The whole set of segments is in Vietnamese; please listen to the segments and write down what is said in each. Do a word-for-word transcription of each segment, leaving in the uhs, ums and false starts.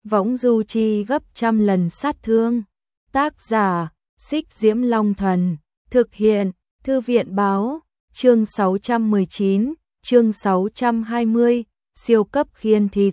võng du chi gấp trăm lần sát thương. Tác giả, Xích Diễm Long Thần, thực hiện, Thư viện Báo, chương sáu trăm mười chín, chương sáu trăm hai mươi, siêu cấp khiên thịt.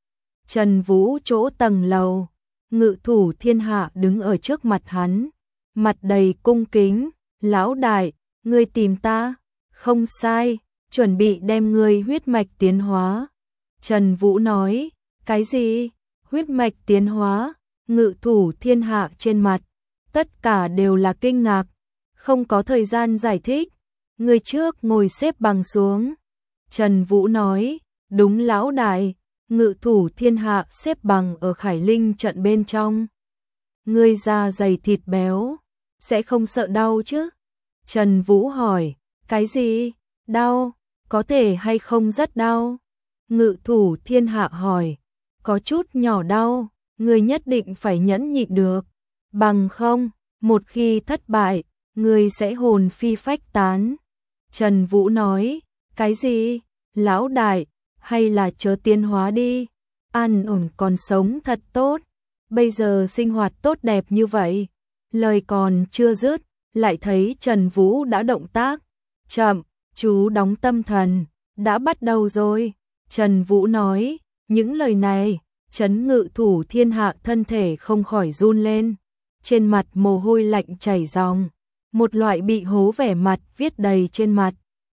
Trần Vũ chỗ tầng lầu, Ngự Thủ Thiên Hạ đứng ở trước mặt hắn, mặt đầy cung kính, lão đại, ngươi tìm ta, không sai, chuẩn bị đem ngươi huyết mạch tiến hóa. Trần Vũ nói, cái gì? Huyết mạch tiến hóa? Ngự Thủ Thiên Hạ trên mặt, tất cả đều là kinh ngạc, không có thời gian giải thích. Người trước ngồi xếp bằng xuống. Trần Vũ nói, đúng lão đại, Ngự Thủ Thiên Hạ xếp bằng ở Khải Linh trận bên trong. Ngươi da dày thịt béo, sẽ không sợ đau chứ? Trần Vũ hỏi, cái gì? Đau? Có thể hay không rất đau? Ngự Thủ Thiên Hạ hỏi, có chút nhỏ đau, ngươi nhất định phải nhẫn nhịn được, bằng không, một khi thất bại, ngươi sẽ hồn phi phách tán. Trần Vũ nói, cái gì? Lão đại, hay là chớ tiến hóa đi, an ổn còn sống thật tốt, bây giờ sinh hoạt tốt đẹp như vậy. Lời còn chưa dứt, lại thấy Trần Vũ đã động tác. Chậm, chú đóng tâm thần, đã bắt đầu rồi. Trần Vũ nói, những lời này, chấn Ngự Thủ Thiên Hạ thân thể không khỏi run lên, trên mặt mồ hôi lạnh chảy ròng, một loại bị hố vẻ mặt viết đầy trên mặt.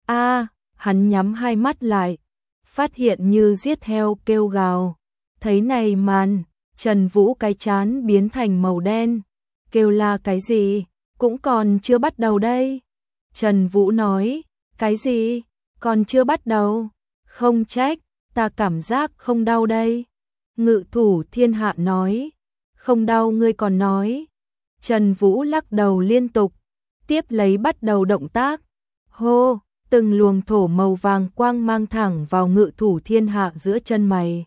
A, hắn nhắm hai mắt lại, phát hiện như giết heo kêu gào. Thấy này màn, Trần Vũ cái trán biến thành màu đen, kêu la cái gì, cũng còn chưa bắt đầu đây. Trần Vũ nói, cái gì, còn chưa bắt đầu, không trách, ta cảm giác không đau đây. Ngự Thủ Thiên Hạ nói, không đau ngươi còn nói. Trần Vũ lắc đầu liên tục, tiếp lấy bắt đầu động tác. Hô, từng luồng thổ màu vàng quang mang thẳng vào Ngự Thủ Thiên Hạ giữa chân mày.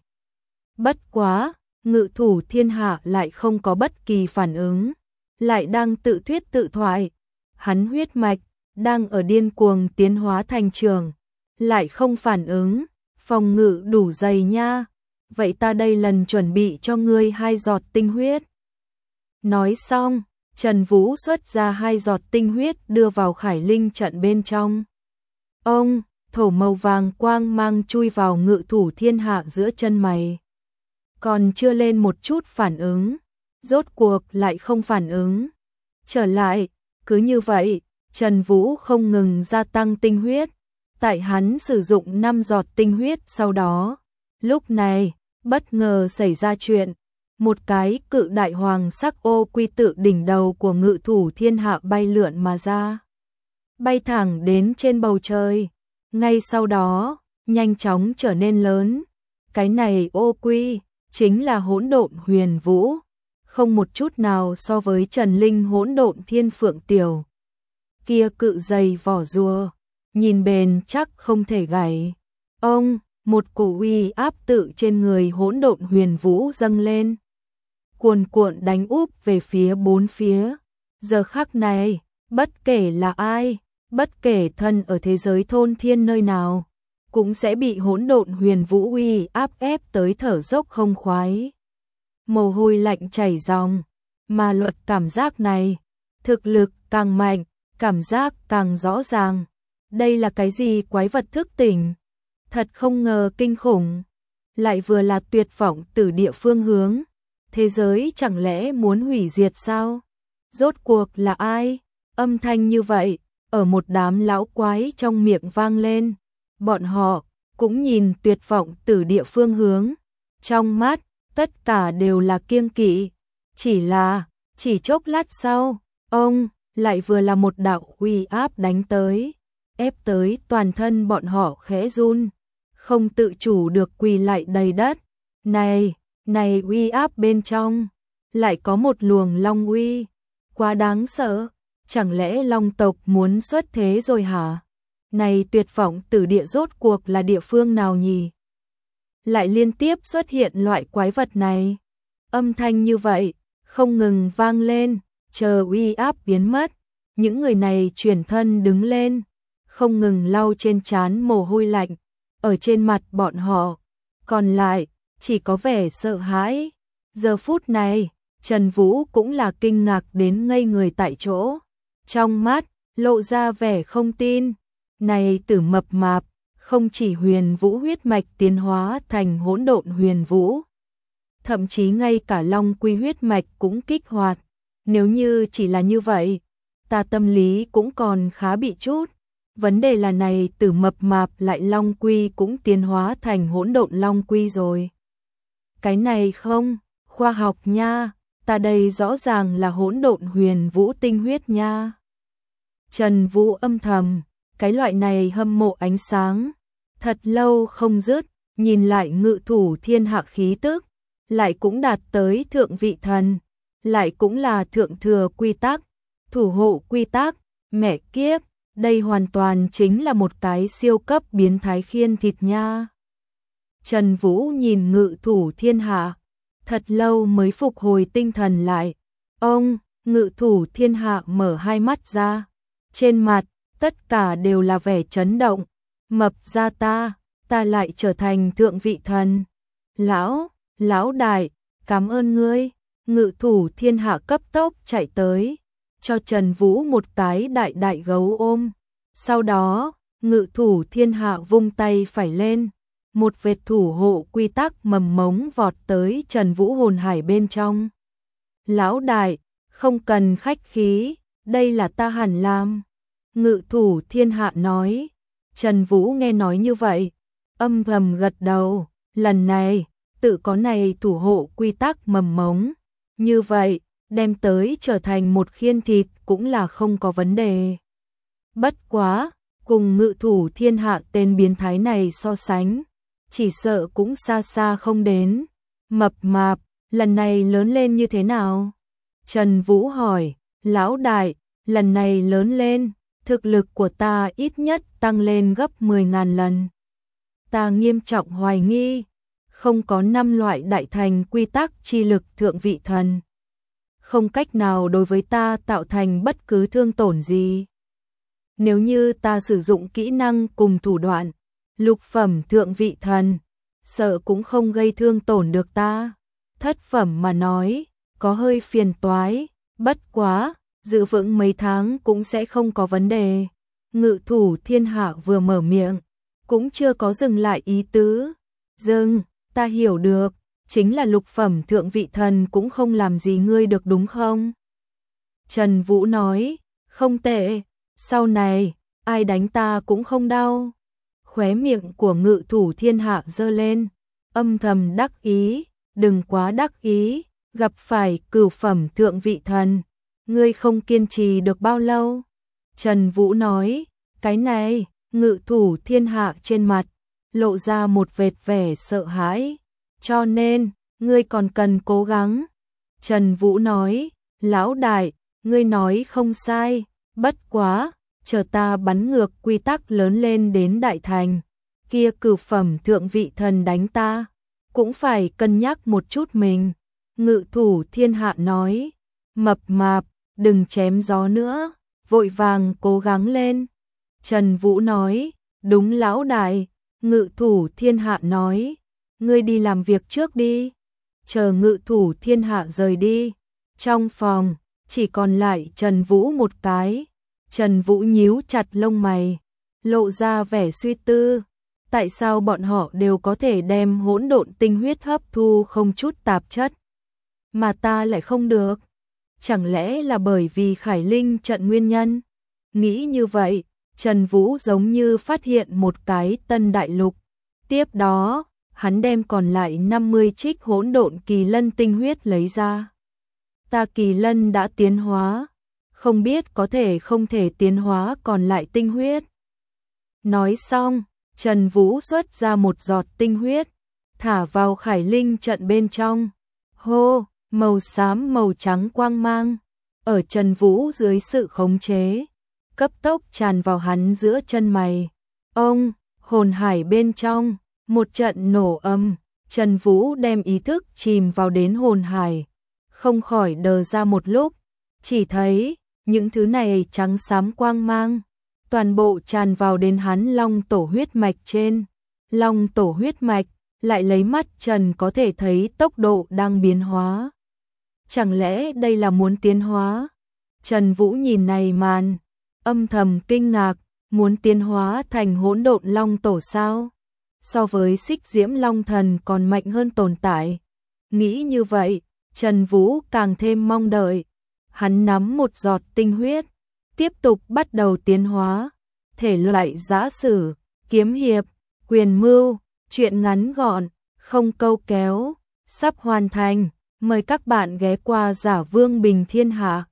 Bất quá, Ngự Thủ Thiên Hạ lại không có bất kỳ phản ứng, lại đang tự thuyết tự thoại. Hắn huyết mạch đang ở điên cuồng tiến hóa thành trường, lại không phản ứng, phòng ngự đủ dày nha. Vậy ta đây lần chuẩn bị cho ngươi hai giọt tinh huyết. Nói xong, Trần Vũ xuất ra hai giọt tinh huyết đưa vào Khải Linh trận bên trong. Ông, thổ màu vàng quang mang chui vào Ngự Thủ Thiên Hạ giữa chân mày. Còn chưa lên một chút phản ứng, rốt cuộc lại không phản ứng. Trở lại, cứ như vậy, Trần Vũ không ngừng gia tăng tinh huyết. Tại hắn sử dụng năm giọt tinh huyết sau đó, lúc này, bất ngờ xảy ra chuyện. Một cái cự đại hoàng sắc ô quy tự đỉnh đầu của Ngự Thủ Thiên Hạ bay lượn mà ra, bay thẳng đến trên bầu trời. Ngay sau đó, nhanh chóng trở nên lớn. Cái này ô quy chính là Hỗn Độn Huyền Vũ, không một chút nào so với Trần Linh Hỗn Độn Thiên Phượng Tiểu. Kia cự dày vỏ rùa, nhìn bền chắc không thể gãy. Ông, một cổ uy áp tự trên người Hỗn Độn Huyền Vũ dâng lên, cuồn cuộn đánh úp về phía bốn phía. Giờ khắc này, bất kể là ai, bất kể thân ở thế giới thôn thiên nơi nào, cũng sẽ bị Hỗn Độn Huyền Vũ uy áp ép tới thở dốc không khoái. Mồ hôi lạnh chảy ròng, mà luật cảm giác này, thực lực càng mạnh, cảm giác càng rõ ràng. Đây là cái gì quái vật thức tỉnh? Thật không ngờ kinh khủng, lại vừa là tuyệt vọng từ địa phương hướng. Thế giới chẳng lẽ muốn hủy diệt sao? Rốt cuộc là ai? Âm thanh như vậy, ở một đám lão quái trong miệng vang lên. Bọn họ cũng nhìn tuyệt vọng từ địa phương hướng. Trong mắt, tất cả đều là kiêng kỵ. Chỉ là, chỉ chốc lát sau, ông lại vừa là một đạo uy áp đánh tới, ép tới toàn thân bọn họ khẽ run, không tự chủ được quỳ lại đầy đất. Này, này uy áp bên trong, lại có một luồng long uy, quá đáng sợ, chẳng lẽ long tộc muốn xuất thế rồi hả? Này tuyệt vọng tử địa rốt cuộc là địa phương nào nhỉ? Lại liên tiếp xuất hiện loại quái vật này. Âm thanh như vậy, không ngừng vang lên, chờ uy áp biến mất. Những người này chuyển thân đứng lên, không ngừng lau trên trán mồ hôi lạnh, ở trên mặt bọn họ, còn lại chỉ có vẻ sợ hãi. Giờ phút này, Trần Vũ cũng là kinh ngạc đến ngây người tại chỗ. Trong mắt, lộ ra vẻ không tin. Này Tử mập mạp, không chỉ huyền vũ huyết mạch tiến hóa thành hỗn độn huyền vũ. Thậm chí ngay cả long quy huyết mạch cũng kích hoạt. Nếu như chỉ là như vậy, ta tâm lý cũng còn khá bị chút. Vấn đề là này Tử mập mạp lại long quy cũng tiến hóa thành hỗn độn long quy rồi. Cái này không, khoa học nha, ta đây rõ ràng là hỗn độn huyền vũ tinh huyết nha. Trần Vũ âm thầm, cái loại này hâm mộ ánh sáng, thật lâu không dứt, nhìn lại ngự thủ thiên hạ khí tức, lại cũng đạt tới thượng vị thần, lại cũng là thượng thừa quy tắc, thủ hộ quy tắc, mẹ kiếp, đây hoàn toàn chính là một cái siêu cấp biến thái khiên thịt nha. Trần Vũ nhìn ngự thủ thiên hạ, thật lâu mới phục hồi tinh thần lại. Ông, ngự thủ thiên hạ mở hai mắt ra, trên mặt, tất cả đều là vẻ chấn động. Mập ra ta, ta lại trở thành thượng vị thần. Lão, lão đại, cảm ơn ngươi. Ngự thủ thiên hạ cấp tốc chạy tới, cho Trần Vũ một cái đại đại gấu ôm. Sau đó, ngự thủ thiên hạ vung tay phải lên, một vệt thủ hộ quy tắc mầm mống vọt tới Trần Vũ hồn hải bên trong. Lão đại, không cần khách khí, đây là ta hẳn làm. Ngự thủ thiên hạ nói. Trần Vũ nghe nói như vậy, âm thầm gật đầu, lần này, tự có này thủ hộ quy tắc mầm mống. Như vậy, đem tới trở thành một khiên thịt cũng là không có vấn đề. Bất quá, cùng ngự thủ thiên hạ tên biến thái này so sánh, chỉ sợ cũng xa xa không đến. Mập mạp, lần này lớn lên như thế nào? Trần Vũ hỏi, lão đại, lần này lớn lên, thực lực của ta ít nhất tăng lên gấp mười ngàn lần. Ta nghiêm trọng hoài nghi, không có năm loại đại thành quy tắc chi lực thượng vị thần. Không cách nào đối với ta tạo thành bất cứ thương tổn gì. Nếu như ta sử dụng kỹ năng cùng thủ đoạn, lục phẩm thượng vị thần, sợ cũng không gây thương tổn được ta. Thất phẩm mà nói, có hơi phiền toái, bất quá, giữ vững mấy tháng cũng sẽ không có vấn đề. Ngự thủ thiên hạ vừa mở miệng, cũng chưa có dừng lại ý tứ. Dừng, ta hiểu được, chính là lục phẩm thượng vị thần cũng không làm gì ngươi được đúng không? Trần Vũ nói, không tệ, sau này, ai đánh ta cũng không đau. Khóe miệng của ngự thủ thiên hạ giơ lên, âm thầm đắc ý, đừng quá đắc ý, gặp phải cửu phẩm thượng vị thần, ngươi không kiên trì được bao lâu. Trần Vũ nói, cái này, ngự thủ thiên hạ trên mặt, lộ ra một vệt vẻ sợ hãi, cho nên, ngươi còn cần cố gắng. Trần Vũ nói, lão đại, ngươi nói không sai, bất quá, chờ ta bắn ngược quy tắc lớn lên đến đại thành, kia cửu phẩm thượng vị thần đánh ta, cũng phải cân nhắc một chút mình. Ngự thủ thiên hạ nói, mập mạp, đừng chém gió nữa, vội vàng cố gắng lên. Trần Vũ nói, đúng lão đại. Ngự thủ thiên hạ nói, ngươi đi làm việc trước đi. Chờ ngự thủ thiên hạ rời đi, trong phòng, chỉ còn lại Trần Vũ một cái. Trần Vũ nhíu chặt lông mày, lộ ra vẻ suy tư. Tại sao bọn họ đều có thể đem hỗn độn tinh huyết hấp thu không chút tạp chất, mà ta lại không được? Chẳng lẽ là bởi vì Khải Linh trận nguyên nhân? Nghĩ như vậy, Trần Vũ giống như phát hiện một cái tân đại lục. Tiếp đó, hắn đem còn lại năm mươi trích hỗn độn kỳ lân tinh huyết lấy ra. Ta kỳ lân đã tiến hóa, không biết có thể không thể tiến hóa còn lại tinh huyết. Nói xong, Trần Vũ xuất ra một giọt tinh huyết, thả vào Khải Linh trận bên trong. Hô, màu xám màu trắng quang mang, ở Trần Vũ dưới sự khống chế, cấp tốc tràn vào hắn giữa chân mày. Ông, hồn hải bên trong, một trận nổ âm, Trần Vũ đem ý thức chìm vào đến hồn hải, không khỏi đờ ra một lúc, chỉ thấy những thứ này trắng xám quang mang, toàn bộ tràn vào đến hắn long tổ huyết mạch trên. Long tổ huyết mạch, lại lấy mắt Trần có thể thấy tốc độ đang biến hóa. Chẳng lẽ đây là muốn tiến hóa? Trần Vũ nhìn này màn, âm thầm kinh ngạc, muốn tiến hóa thành hỗn độn long tổ sao? So với Xích Diễm Long Thần còn mạnh hơn tồn tại. Nghĩ như vậy, Trần Vũ càng thêm mong đợi. Hắn nắm một giọt tinh huyết, tiếp tục bắt đầu tiến hóa. Thể loại giã sử, kiếm hiệp, quyền mưu, truyện ngắn gọn, không câu kéo, sắp hoàn thành. Mời các bạn ghé qua Giả Vương Bình Thiên Hạ.